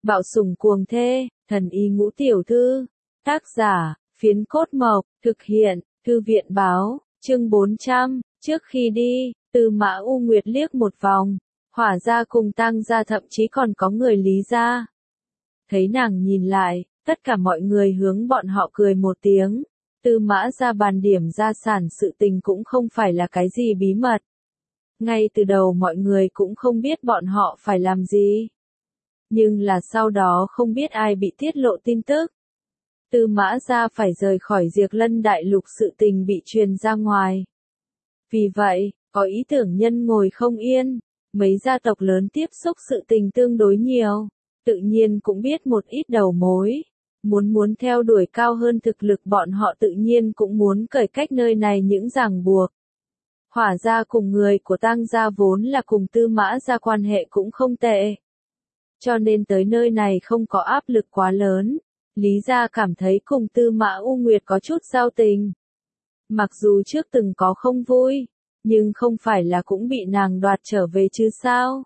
Bạo sủng cuồng thê, thần y ngũ tiểu thư. Tác giả, Phiến Cốt Mộc, thực hiện, Thư viện báo, chương 400, trước khi đi, Tư Mã U Nguyệt liếc một vòng, Hỏa gia cùng Tang gia thậm chí còn có người Lý gia. Thấy nàng nhìn lại, tất cả mọi người hướng bọn họ cười một tiếng. Tư Mã gia bàn điểm gia sản sự tình cũng không phải là cái gì bí mật. Ngay từ đầu mọi người cũng không biết bọn họ phải làm gì. Nhưng là sau đó không biết ai bị tiết lộ tin tức. Tư Mã gia phải rời khỏi Diệp Lân Đại Lục sự tình bị truyền ra ngoài. Vì vậy, có ý tưởng nhân ngồi không yên, mấy gia tộc lớn tiếp xúc sự tình tương đối nhiều, tự nhiên cũng biết một ít đầu mối. Muốn theo đuổi cao hơn thực lực bọn họ tự nhiên cũng muốn cởi cách nơi này những ràng buộc. Hỏa gia cùng người của Tang gia vốn là cùng Tư Mã gia quan hệ cũng không tệ. Cho nên tới nơi này không có áp lực quá lớn. Lý gia cảm thấy cùng Tư Mã U Nguyệt có chút giao tình. Mặc dù trước từng có không vui, nhưng không phải là cũng bị nàng đoạt trở về chứ sao.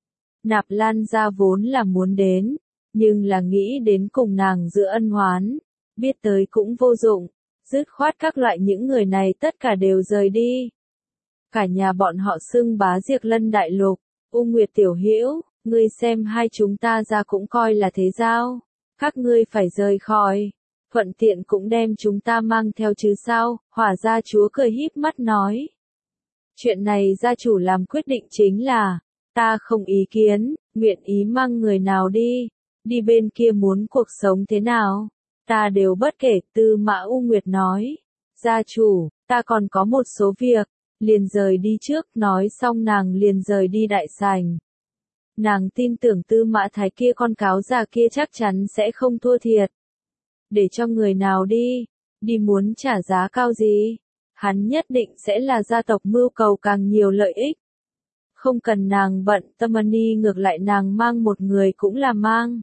Nạp Lan gia vốn là muốn đến, nhưng là nghĩ đến cùng nàng giữa ân oán, biết tới cũng vô dụng, dứt khoát các loại những người này tất cả đều rời đi. Cả nhà bọn họ xưng bá Diệp Lân Đại Lục, U Nguyệt tiểu hữu, ngươi xem hai chúng ta ra cũng coi là thế giao, các ngươi phải rời khỏi, thuận tiện cũng đem chúng ta mang theo chứ sao, Hỏa gia chúa cười híp mắt nói. Chuyện này gia chủ làm quyết định chính là, ta không ý kiến, nguyện ý mang người nào đi bên kia muốn cuộc sống thế nào, ta đều bất kể, Tư Mã U Nguyệt nói. Gia chủ, ta còn có một số việc, liền rời đi trước, nói xong nàng liền rời đi đại sảnh. Nàng tin tưởng Tư Mã Thái kia con cáo già kia chắc chắn sẽ không thua thiệt. Để cho người nào đi muốn trả giá cao gì, hắn nhất định sẽ là gia tộc mưu cầu càng nhiều lợi ích. Không cần nàng bận tâm ngược lại nàng mang một người cũng là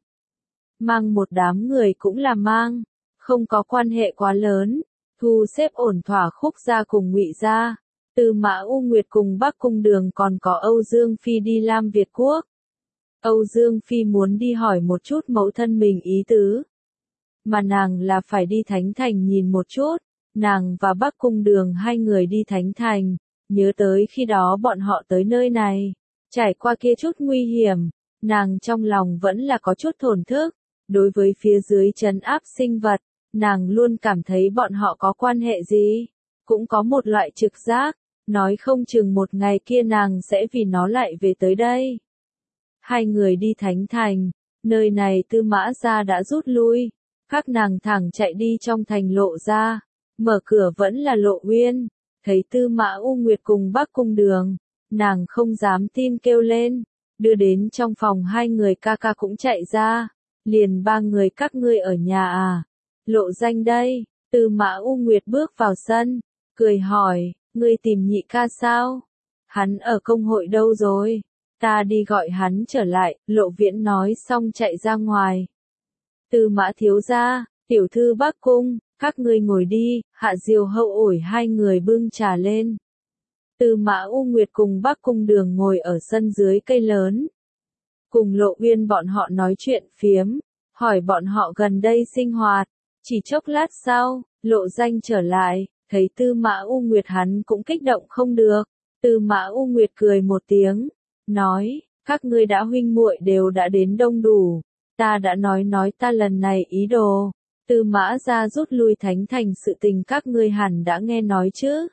mang một đám người cũng là mang, không có quan hệ quá lớn, thu xếp ổn thỏa Khúc gia cùng Ngụy gia, Tư Mã U Nguyệt cùng Bắc Cung Đường còn có Âu Dương Phi đi Lam Việt Quốc. Âu Dương Phi muốn đi hỏi một chút mẫu thân mình ý tứ, mà nàng là phải đi Thánh Thành nhìn một chút, nàng và Bắc Cung Đường hai người đi Thánh Thành, nhớ tới khi đó bọn họ tới nơi này, trải qua kia chút nguy hiểm, nàng trong lòng vẫn là có chút thổn thức, đối với phía dưới trấn áp sinh vật, nàng luôn cảm thấy bọn họ có quan hệ gì, cũng có một loại trực giác, nói không chừng một ngày kia nàng sẽ vì nó lại về tới đây. Hai người đi Thánh Thành, nơi này Tư Mã gia đã rút lui, các nàng thẳng chạy đi trong thành Lộ gia, mở cửa vẫn là Lộ Uyên, thấy Tư Mã U Nguyệt cùng Bắc Cung Đường, nàng không dám tin kêu lên, đưa đến trong phòng hai người ca ca cũng chạy ra, liền ba người các ngươi ở nhà à, Lộ Danh đây, Tư Mã U Nguyệt bước vào sân, cười hỏi, ngươi tìm nhị ca sao? Hắn ở công hội đâu rồi? Ta đi gọi hắn trở lại, Lộ Viễn nói xong chạy ra ngoài. Tư Mã thiếu gia, tiểu thư Bắc Cung, các ngươi ngồi đi, Hạ Diều Hậu ủi hai người bưng trà lên. Tư Mã U Nguyệt cùng Bắc Cung Đường ngồi ở sân dưới cây lớn. Cùng Lộ Uyên bọn họ nói chuyện phiếm, hỏi bọn họ gần đây sinh hoạt. Chỉ chốc lát sau, Lộ Danh trở lại, thấy Tư Mã U Nguyệt hắn cũng kích động không được. Tư Mã U Nguyệt cười một tiếng, nói, các ngươi đã huynh muội đều đã đến đông đủ, ta đã nói ta lần này ý đồ. Tư Mã gia rút lui Thánh Thành sự tình các ngươi hẳn đã nghe nói chứ?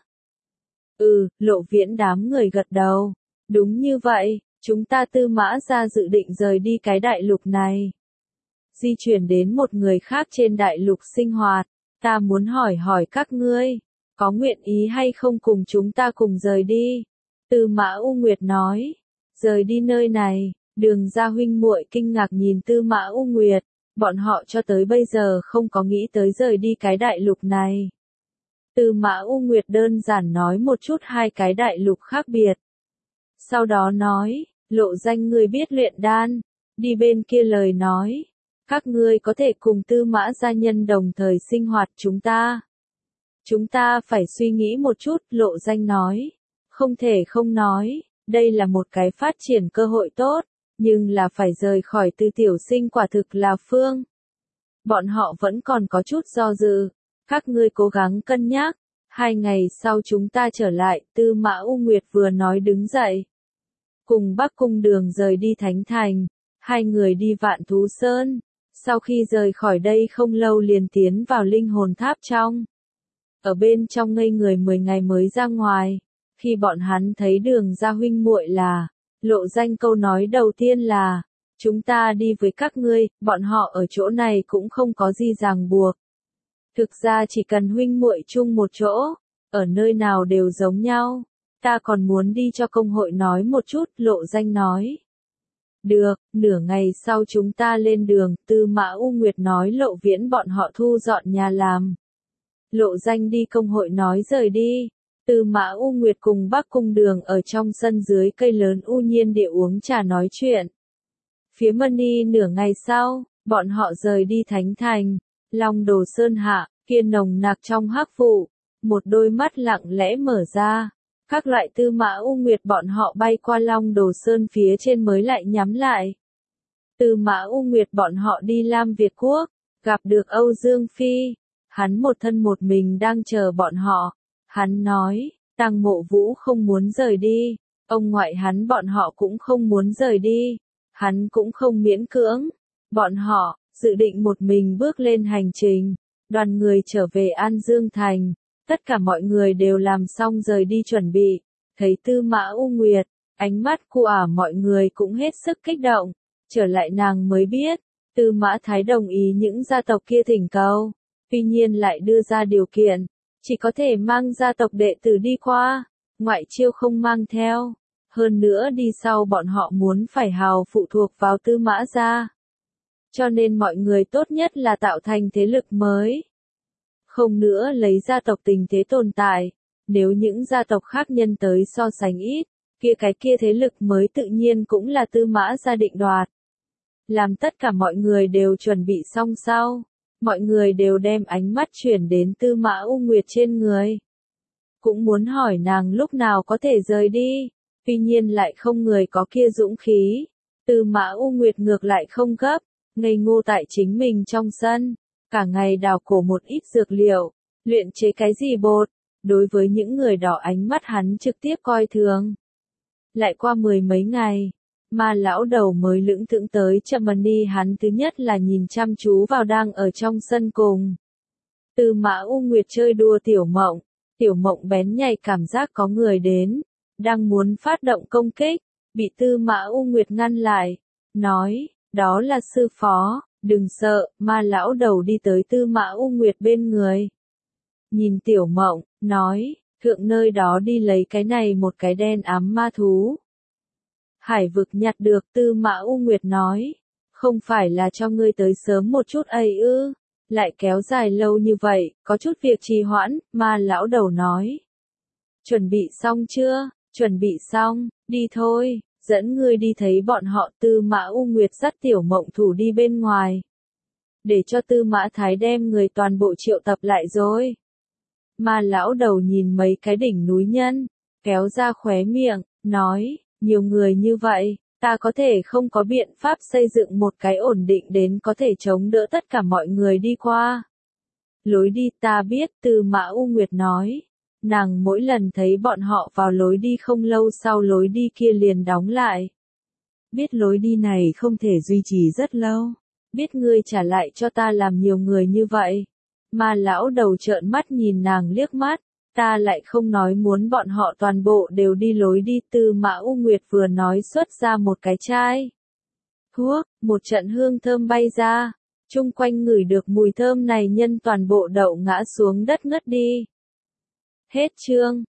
Lộ Viễn đám người gật đầu. Đúng như vậy, chúng ta Tư Mã gia dự định rời đi cái đại lục này. Di chuyển đến một người khác trên đại lục sinh hoạt, ta muốn hỏi các ngươi, có nguyện ý hay không cùng chúng ta cùng rời đi? Tư Mã U Nguyệt nói, rời đi nơi này, Đường gia huynh muội kinh ngạc nhìn Tư Mã U Nguyệt. Bọn họ cho tới bây giờ không có nghĩ tới rời đi cái đại lục này. Tư Mã U Nguyệt đơn giản nói một chút hai cái đại lục khác biệt. Sau đó nói, Lộ Danh ngươi biết luyện đan, đi bên kia lời nói. Các ngươi có thể cùng Tư Mã gia nhân đồng thời sinh hoạt Chúng ta phải suy nghĩ một chút, Lộ Danh nói. Không thể không nói, đây là một cái phát triển cơ hội tốt. nhưng là phải rời khỏi Tư tiểu sinh quả thực là phương. Bọn họ vẫn còn có chút do dự, các ngươi cố gắng cân nhắc, 2 ngày sau chúng ta trở lại, Tư Mã U Nguyệt vừa nói đứng dậy. Cùng Bắc Cung Đường rời đi Thánh Thành, 2 người đi Vạn Thú Sơn, sau khi rời khỏi đây không lâu liền tiến vào linh hồn tháp trong. Ở bên trong ngây người 10 ngày mới ra ngoài, khi bọn hắn thấy Đường gia huynh muội là, lộ danh câu nói đầu tiên là, chúng ta đi với các ngươi, bọn họ ở chỗ này cũng không có gì ràng buộc. Thực ra chỉ cần huynh muội chung một chỗ, ở nơi nào đều giống nhau, ta còn muốn đi cho công hội nói một chút, lộ danh nói. Được, nửa ngày sau chúng ta lên đường, Tư Mã U Nguyệt nói Lộ Viễn bọn họ thu dọn nhà làm. Lộ danh đi công hội nói rời đi, Tư Mã U Nguyệt cùng Bắc Cung Đường ở trong sân dưới cây lớn u nhiên địa uống trà nói chuyện. Phía Mani nửa ngày sau, bọn họ rời đi Thánh Thành, Long Đồ Sơn hạ, kia nồng nặc trong hắc vụ, một đôi mắt lặng lẽ mở ra. Các loại Tư Mã U Nguyệt bọn họ bay qua Long Đồ Sơn phía trên mới lại nhắm lại. Tư Mã U Nguyệt bọn họ đi Lam Việt Quốc, gặp được Âu Dương Phi. Hắn một thân một mình đang chờ bọn họ. Hắn nói, Tang Mộ Vũ không muốn rời đi, ông ngoại hắn bọn họ cũng không muốn rời đi. Hắn cũng không miễn cưỡng. Bọn họ, dự định một mình bước lên hành trình. Đoàn người trở về An Dương Thành. Tất cả mọi người đều làm xong rời đi chuẩn bị. Thấy Tư Mã U Nguyệt, ánh mắt của mọi người cũng hết sức kích động. Trở lại nàng mới biết, Tư Mã Thái đồng ý những gia tộc kia thỉnh cầu. Tuy nhiên lại đưa ra điều kiện, chỉ có thể mang gia tộc đệ tử đi qua, ngoại chiêu không mang theo. Hơn nữa đi sau bọn họ muốn phải hào phụ thuộc vào Tư Mã gia. Cho nên mọi người tốt nhất là tạo thành thế lực mới. Không nữa lấy gia tộc tình thế tồn tại, nếu những gia tộc khác nhân tới so sánh ít, cái kia thế lực mới tự nhiên cũng là Tư Mã gia định đoạt. Làm tất cả mọi người đều chuẩn bị xong sau, mọi người đều đem ánh mắt chuyển đến Tư Mã U Nguyệt trên người. Cũng muốn hỏi nàng lúc nào có thể rời đi, tuy nhiên lại không người có kia dũng khí. Tư Mã U Nguyệt ngược lại không gấp, ngây ngô tại chính mình trong sân. Cả ngày đào cổ một ít dược liệu, luyện chế cái gì bột, đối với những người đó ánh mắt hắn trực tiếp coi thường. Lại qua 10 mấy ngày, mà lão đầu mới lững thững tới Chamani hắn thứ nhất là nhìn chăm chú vào đang ở trong sân cùng. Tư Mã U Nguyệt chơi đùa Tiểu Mộng bén nhạy cảm giác có người đến, đang muốn phát động công kích, bị Tư Mã U Nguyệt ngăn lại, nói, đó là sư phó. Đừng sợ, ma lão đầu đi tới Tư Mã U Nguyệt bên người. Nhìn Tiểu Mộng, nói, thượng nơi đó đi lấy cái này một cái đen ám ma thú. Hải vực nhặt được Tư Mã U Nguyệt nói, không phải là cho ngươi tới sớm một chút ấy ư, lại kéo dài lâu như vậy, có chút việc trì hoãn, ma lão đầu nói. Chuẩn bị xong chưa? Chuẩn bị xong, đi thôi. Dẫn ngươi đi thấy bọn họ. Tư Mã U Nguyệt dắt Tiểu Mộng thủ đi bên ngoài. Để cho Tư Mã Thái đem người toàn bộ triệu tập lại rồi. Mà lão đầu nhìn mấy cái đỉnh núi nhân, kéo ra khóe miệng, nói, nhiều người như vậy, ta có thể không có biện pháp xây dựng một cái ổn định đến có thể chống đỡ tất cả mọi người đi qua. Lối đi ta biết, Tư Mã U Nguyệt nói. Nàng mỗi lần thấy bọn họ vào lối đi không lâu sau lối đi kia liền đóng lại. Biết lối đi này không thể duy trì rất lâu. Biết ngươi trả lại cho ta làm nhiều người như vậy. Mà lão đầu trợn mắt nhìn nàng liếc mắt. Ta lại không nói muốn bọn họ toàn bộ đều đi lối đi. Tư Mã U Nguyệt vừa nói xuất ra một cái chai thuốc, một trận hương thơm bay ra. Chung quanh ngửi được mùi thơm này nhân toàn bộ đậu ngã xuống đất ngất đi. Hết chương.